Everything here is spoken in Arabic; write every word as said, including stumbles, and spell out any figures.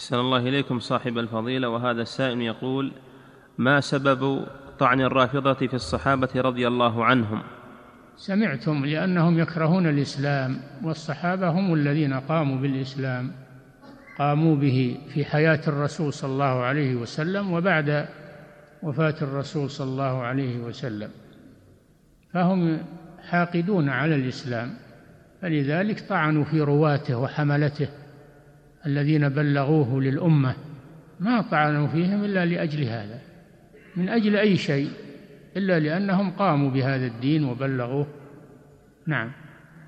أحسن الله إليكم صاحب الفضيلة. وهذا السائل يقول: ما سبب طعن الرافضة في الصحابة رضي الله عنهم؟ سمعتم، لأنهم يكرهون الإسلام، والصحابة هم الذين قاموا بالإسلام، قاموا به في حياة الرسول صلى الله عليه وسلم وبعد وفاة الرسول صلى الله عليه وسلم، فهم حاقدون على الإسلام، فلذلك طعنوا في رواته وحملته الذين بلغوه للأمة، ما طعنوا فيهم إلا لأجل هذا، من أجل أي شيء إلا لأنهم قاموا بهذا الدين وبلغوه. نعم.